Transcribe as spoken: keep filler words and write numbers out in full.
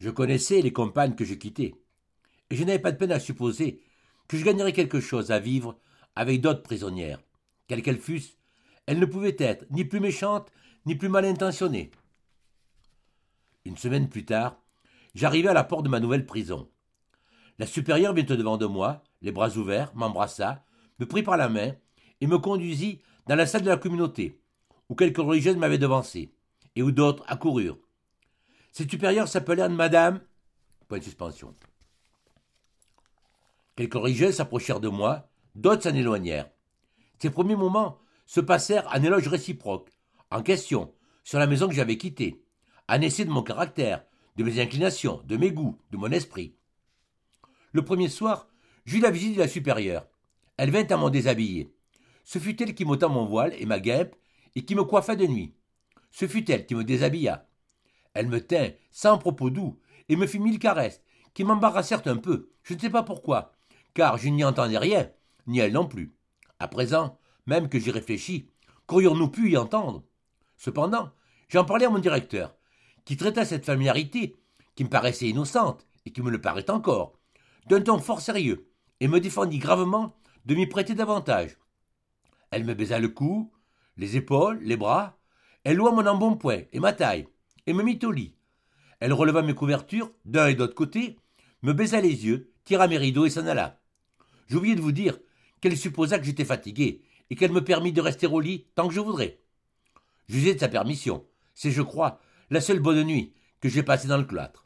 Je connaissais les compagnes que je quittais, et je n'avais pas de peine à supposer que je gagnerais quelque chose à vivre avec d'autres prisonnières. Quelles qu'elles fussent, elles ne pouvaient être ni plus méchantes, ni plus mal intentionnées. Une semaine plus tard, j'arrivai à la porte de ma nouvelle prison. La supérieure vint devant de moi, les bras ouverts, m'embrassa, me prit par la main et me conduisit dans la salle de la communauté, où quelques religieuses m'avaient devancé, et où d'autres accoururent. Cette supérieure s'appelait Madame... Point de suspension. Quelques religieuses s'approchèrent de moi, d'autres s'en éloignèrent. Ces premiers moments se passèrent en éloges réciproques, en questions sur la maison que j'avais quittée, en essai de mon caractère, de mes inclinations, de mes goûts, de mon esprit. Le premier soir, j'eus la visite de la supérieure. Elle vint à m'en déshabiller. Ce fut elle qui m'ôta mon voile et ma guimpe et qui me coiffa de nuit. Ce fut elle qui me déshabilla. Elle me tint sans propos doux et me fit mille caresses qui m'embarrassèrent un peu, je ne sais pas pourquoi, car je n'y entendais rien, ni elle non plus. À présent, même que j'y réfléchis, qu'aurions-nous pu y entendre? Cependant, j'en parlais à mon directeur, qui traita cette familiarité, qui me paraissait innocente et qui me le paraît encore, d'un ton fort sérieux, et me défendit gravement de m'y prêter davantage. Elle me baisa le cou, les épaules, les bras, elle loua mon embonpoint et ma taille, et me mit au lit. Elle releva mes couvertures, d'un et d'autre côté, me baisa les yeux, tira mes rideaux et s'en alla. J'oubliais de vous dire qu'elle supposa que j'étais fatigué, et qu'elle me permit de rester au lit tant que je voudrais. J'usai de sa permission. C'est, je crois, la seule bonne nuit que j'ai passée dans le cloître.